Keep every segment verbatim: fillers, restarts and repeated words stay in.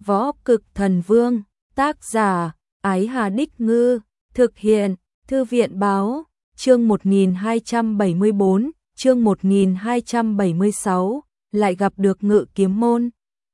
Võ Cực Thần Vương, tác giả, Ái Hà Đích Ngư, thực hiện, Thư viện Báo, chương một nghìn hai trăm bảy mươi bốn, chương một nghìn hai trăm bảy mươi sáu, lại gặp được Ngự Kiếm Môn.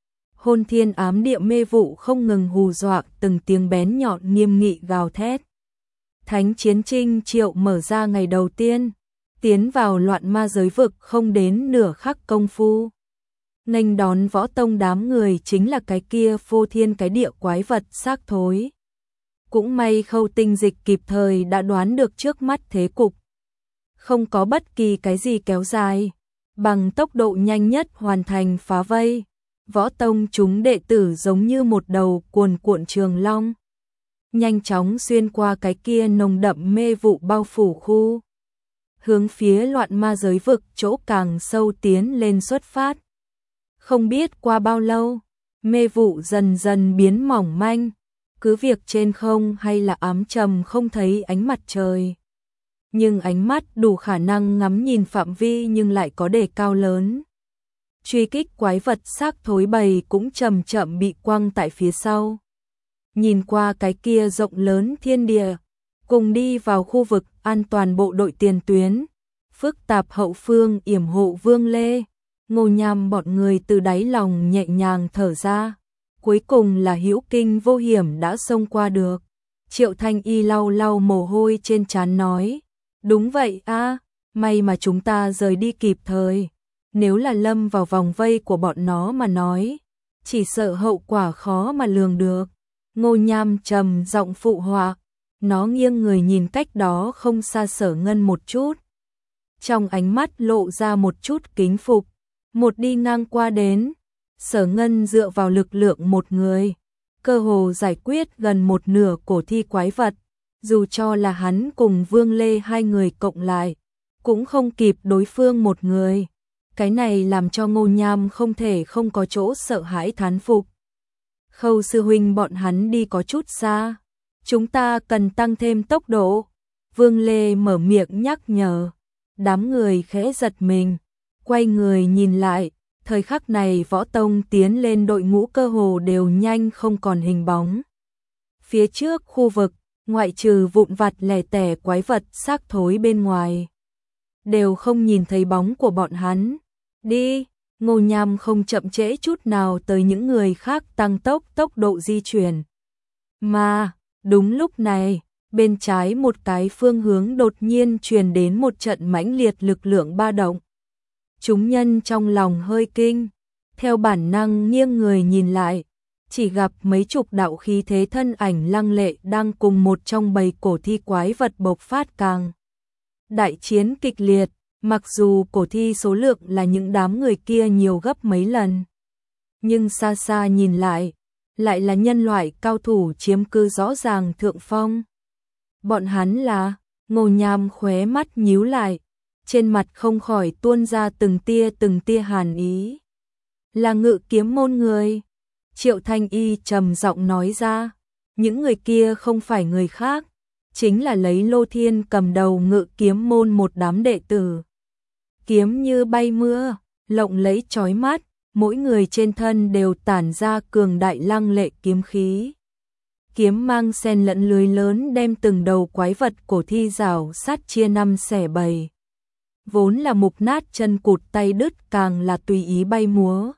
Hôn thiên ám địa mê vụ không ngừng hù dọa, từng tiếng bén nhọn nghiêm nghị gào thét. Thánh chiến trinh triệu mở ra ngày đầu tiên, tiến vào loạn ma giới vực không đến nửa khắc công phu. Nghênh đón võ tông đám người chính là cái kia phô thiên cái địa quái vật xác thối. Cũng may Khâu Tinh Dịch kịp thời đã đoán được trước mắt thế cục. Không có bất kỳ cái gì kéo dài, bằng tốc độ nhanh nhất hoàn thành phá vây. Võ tông chúng đệ tử giống như một đầu cuồn cuộn trường long, nhanh chóng xuyên qua cái kia nồng đậm mê vụ bao phủ khu, hướng phía loạn ma giới vực chỗ càng sâu tiến lên xuất phát. Không biết qua bao lâu, mê vụ dần dần biến mỏng manh, cứ việc trên không hay là ám trầm không thấy ánh mặt trời. Nhưng ánh mắt đủ khả năng ngắm nhìn phạm vi nhưng lại có đề cao lớn. Truy kích quái vật xác thối bầy cũng chậm chậm bị quăng tại phía sau. Nhìn qua cái kia rộng lớn thiên địa, cùng đi vào khu vực an toàn bộ đội tiền tuyến, phức tạp hậu phương yểm hộ Vương Lê, Ngô Nham bọn người từ đáy lòng nhẹ nhàng thở ra. Cuối cùng là hữu kinh vô hiểm đã xông qua được. Triệu Thanh Y lau lau mồ hôi trên trán nói, đúng vậy a, may mà chúng ta rời đi kịp thời. Nếu là lâm vào vòng vây của bọn nó mà nói, chỉ sợ hậu quả khó mà lường được. Ngô Nham trầm giọng phụ họa, nó nghiêng người nhìn cách đó không xa Sở Ngân một chút. Trong ánh mắt lộ ra một chút kính phục, một đi ngang qua đến, Sở Ngân dựa vào lực lượng một người, cơ hồ giải quyết gần một nửa cổ thi quái vật, dù cho là hắn cùng Vương Lê hai người cộng lại, cũng không kịp đối phương một người. Cái này làm cho Ngô Nham không thể không có chỗ sợ hãi thán phục. Khâu sư huynh bọn hắn đi có chút xa, chúng ta cần tăng thêm tốc độ. Vương Lê mở miệng nhắc nhở, đám người khẽ giật mình, quay người nhìn lại, thời khắc này võ tông tiến lên đội ngũ cơ hồ đều nhanh không còn hình bóng. Phía trước khu vực, ngoại trừ vụn vặt lẻ tẻ quái vật xác thối bên ngoài, đều không nhìn thấy bóng của bọn hắn. Đi, Ngô Nham không chậm trễ chút nào tới những người khác tăng tốc tốc độ di chuyển. Mà, đúng lúc này, bên trái một cái phương hướng đột nhiên truyền đến một trận mãnh liệt lực lượng ba động. Chúng nhân trong lòng hơi kinh, theo bản năng nghiêng người nhìn lại, chỉ gặp mấy chục đạo khí thế thân ảnh lăng lệ đang cùng một trong bầy cổ thi quái vật bộc phát càng. Đại chiến kịch liệt. Mặc dù cổ thi số lượng là những đám người kia nhiều gấp mấy lần, nhưng xa xa nhìn lại, lại là nhân loại cao thủ chiếm cư rõ ràng thượng phong. Bọn hắn là, Ngô Nham khóe mắt nhíu lại, trên mặt không khỏi tuôn ra từng tia từng tia hàn ý. Là Ngự Kiếm Môn người. Triệu Thanh Y trầm giọng nói ra, những người kia không phải người khác, chính là lấy Lô Thiên cầm đầu Ngự Kiếm Môn một đám đệ tử. Kiếm như bay mưa, lộng lẫy chói mắt, mỗi người trên thân đều tản ra cường đại lăng lệ kiếm khí. Kiếm mang xen lẫn lưới lớn đem từng đầu quái vật cổ thi rào sát chia năm xẻ bảy. Vốn là mục nát chân cụt tay đứt càng là tùy ý bay múa.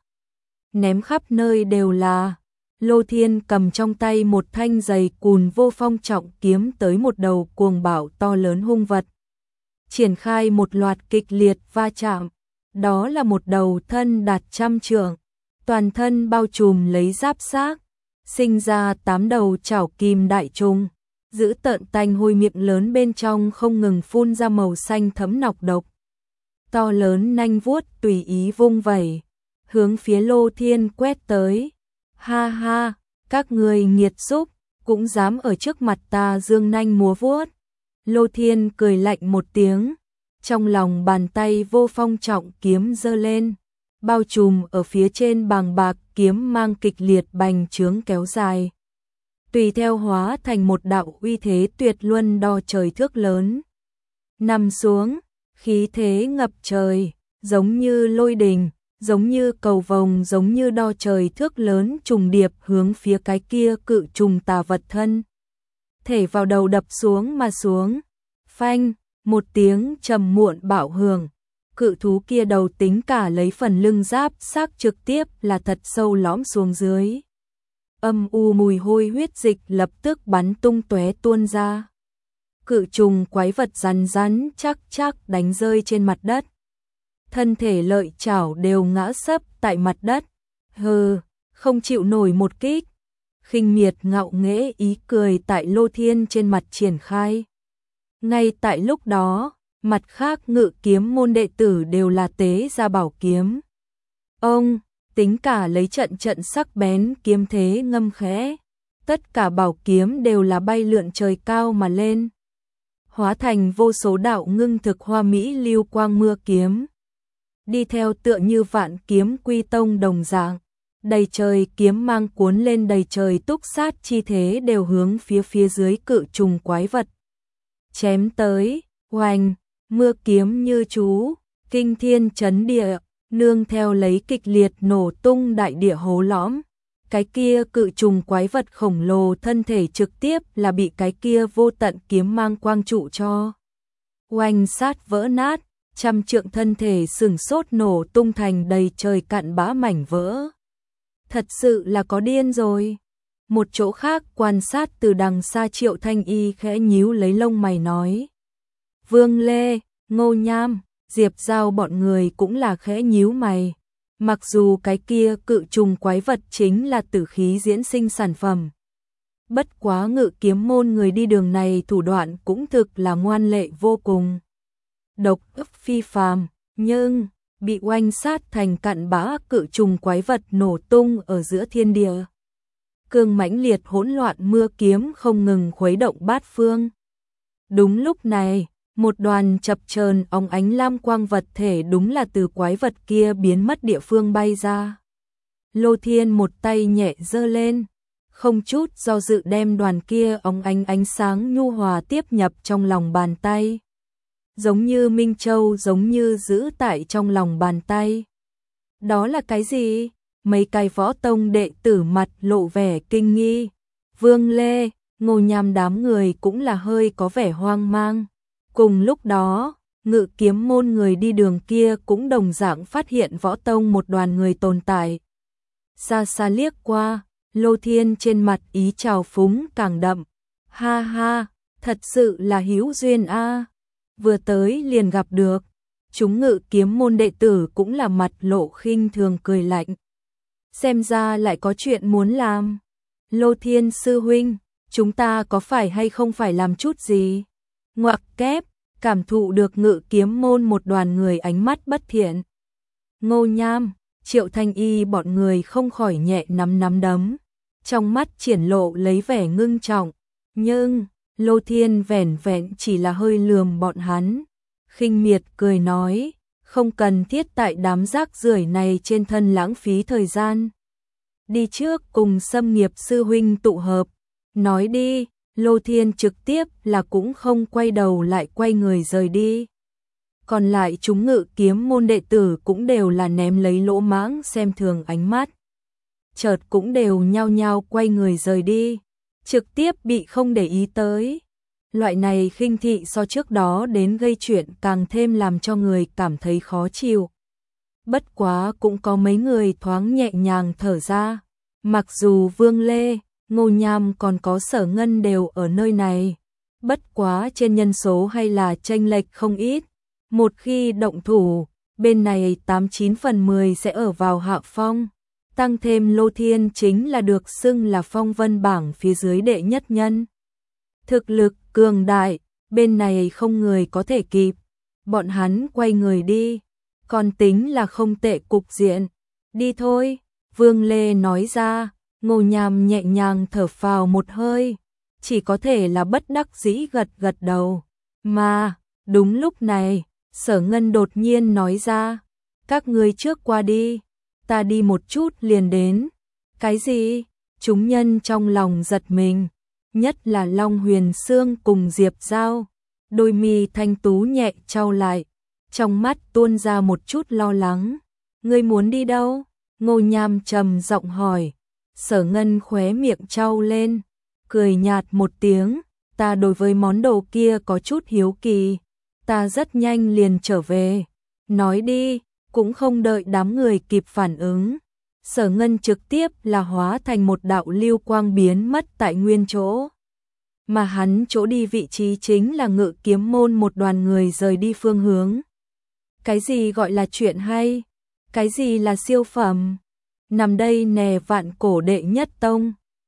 Ném khắp nơi đều là. Lô Thiên cầm trong tay một thanh dày cùn vô phong trọng kiếm tới một đầu cuồng bạo to lớn hung vật. Triển khai một loạt kịch liệt va chạm, đó là một đầu thân đạt trăm trượng, toàn thân bao trùm lấy giáp xác, sinh ra tám đầu chảo kim đại trùng, giữ tợn tanh hôi miệng lớn bên trong không ngừng phun ra màu xanh thấm nọc độc. To lớn nanh vuốt tùy ý vung vẩy, hướng phía Lô Thiên quét tới. Ha ha, các người nghiệt xúc, cũng dám ở trước mặt ta dương nanh múa vuốt. Lô Thiên cười lạnh một tiếng, trong lòng bàn tay vô phong trọng kiếm giơ lên, bao trùm ở phía trên bàng bạc kiếm mang kịch liệt bành trướng kéo dài. Tùy theo hóa thành một đạo uy thế tuyệt luân đo trời thước lớn. Nằm xuống, khí thế ngập trời, giống như lôi đình, giống như cầu vồng, giống như đo trời thước lớn trùng điệp hướng phía cái kia cự trùng tà vật thân. Thể vào đầu đập xuống mà xuống. Phanh, một tiếng trầm muộn bạo hưởng. Cự thú kia đầu tính cả lấy phần lưng giáp xác trực tiếp là thật sâu lõm xuống dưới. Âm u mùi hôi huyết dịch lập tức bắn tung tóe tuôn ra. Cự trùng quái vật rắn rắn chắc chắc đánh rơi trên mặt đất. Thân thể lợi chảo đều ngã sấp tại mặt đất. Hừ, không chịu nổi một kích. Khinh miệt ngạo nghễ ý cười tại Lô Thiên trên mặt triển khai. Ngay tại lúc đó, mặt khác ngự kiếm môn đệ tử đều là tế ra bảo kiếm. Ông, tính cả lấy trận trận sắc bén kiếm thế ngâm khẽ. Tất cả bảo kiếm đều là bay lượn trời cao mà lên. Hóa thành vô số đạo ngưng thực hoa mỹ lưu quang mưa kiếm. Đi theo tựa như vạn kiếm quy tông đồng dạng. Đầy trời kiếm mang cuốn lên đầy trời túc sát chi thế đều hướng phía phía dưới cự trùng quái vật. Chém tới, oanh, mưa kiếm như chú, kinh thiên chấn địa, nương theo lấy kịch liệt nổ tung đại địa hố lõm. Cái kia cự trùng quái vật khổng lồ thân thể trực tiếp là bị cái kia vô tận kiếm mang quang trụ cho. Oanh sát vỡ nát, trăm trượng thân thể sừng sốt nổ tung thành đầy trời cặn bã mảnh vỡ. Thật sự là có điên rồi. Một chỗ khác quan sát từ đằng xa Triệu Thanh Y khẽ nhíu lấy lông mày nói. Vương Lê, Ngô Nham, Diệp Giao bọn người cũng là khẽ nhíu mày. Mặc dù cái kia cự trùng quái vật chính là tử khí diễn sinh sản phẩm. Bất quá ngự kiếm môn người đi đường này thủ đoạn cũng thực là ngoan lệ vô cùng. Độc ức phi phàm, nhưng bị oanh sát thành cặn bã cự trùng quái vật nổ tung ở giữa thiên địa. Cương mãnh liệt hỗn loạn mưa kiếm không ngừng khuấy động bát phương. Đúng lúc này, một đoàn chập chờn óng ánh lam quang vật thể đúng là từ quái vật kia biến mất địa phương bay ra. Lô Thiên một tay nhẹ giơ lên, không chút do dự đem đoàn kia óng ánh ánh sáng nhu hòa tiếp nhập trong lòng bàn tay. Giống như Minh Châu giống như giữ tại trong lòng bàn tay. Đó là cái gì? Mấy cái võ tông đệ tử mặt lộ vẻ kinh nghi. Vương Lê, Ngô Nham đám người cũng là hơi có vẻ hoang mang. Cùng lúc đó, ngự kiếm môn người đi đường kia cũng đồng dạng phát hiện võ tông một đoàn người tồn tại. Xa xa liếc qua, Lô Thiên trên mặt ý trào phúng càng đậm. Ha ha, thật sự là hữu duyên a. Vừa tới liền gặp được. Chúng ngự kiếm môn đệ tử cũng là mặt lộ khinh thường cười lạnh. Xem ra lại có chuyện muốn làm. Lô Thiên sư huynh, chúng ta có phải hay không phải làm chút gì? Ngoặc kép, cảm thụ được ngự kiếm môn một đoàn người ánh mắt bất thiện. Ngô Nham, Triệu Thanh Y bọn người không khỏi nhẹ nắm nắm đấm. Trong mắt triển lộ lấy vẻ ngưng trọng. Nhưng, Lô Thiên vẻn vẹn chỉ là hơi lườm bọn hắn. Khinh miệt cười nói, không cần thiết tại đám rác rưởi này trên thân lãng phí thời gian. Đi trước cùng Sâm Nghiệp sư huynh tụ hợp. Nói đi, Lô Thiên trực tiếp là cũng không quay đầu lại quay người rời đi. Còn lại chúng ngự kiếm môn đệ tử cũng đều là ném lấy lỗ mãng xem thường ánh mắt. Chợt cũng đều nhao nhao quay người rời đi. Trực tiếp bị không để ý tới. Loại này khinh thị so trước đó đến gây chuyện càng thêm làm cho người cảm thấy khó chịu. Bất quá cũng có mấy người thoáng nhẹ nhàng thở ra. Mặc dù Vương Lê, Ngô Nham còn có Sở Ngân đều ở nơi này. Bất quá trên nhân số hay là chênh lệch không ít. Một khi động thủ, bên này tám chín phần mười sẽ ở vào hạ phong. Tăng thêm Lô Thiên chính là được xưng là phong vân bảng phía dưới đệ nhất nhân. Thực lực cường đại, bên này không người có thể kịp. Bọn hắn quay người đi, còn tính là không tệ cục diện. Đi thôi, Vương Lê nói ra. Ngô Nham nhẹ nhàng thở phào một hơi, chỉ có thể là bất đắc dĩ gật gật đầu. Mà, đúng lúc này, Sở Ngân đột nhiên nói ra, các ngươi trước qua đi, ta đi một chút liền đến. Cái gì? Chúng nhân trong lòng giật mình, nhất là Long Huyền Sương cùng Diệp Giao, đôi mi thanh tú nhẹ trao lại, trong mắt tuôn ra một chút lo lắng. Ngươi muốn đi đâu? Ngô Nham trầm giọng hỏi. Sở Ngân khóe miệng trao lên, cười nhạt một tiếng, ta đối với món đồ kia có chút hiếu kỳ, ta rất nhanh liền trở về. Nói đi, cũng không đợi đám người kịp phản ứng. Sở Ngân trực tiếp là hóa thành một đạo lưu quang biến mất tại nguyên chỗ. Mà hắn chỗ đi vị trí chính là Ngự Kiếm môn, một đoàn người rời đi phương hướng. Cái gì gọi là chuyện hay? Cái gì là siêu phẩm? Nằm đây nè, vạn cổ đệ nhất tông,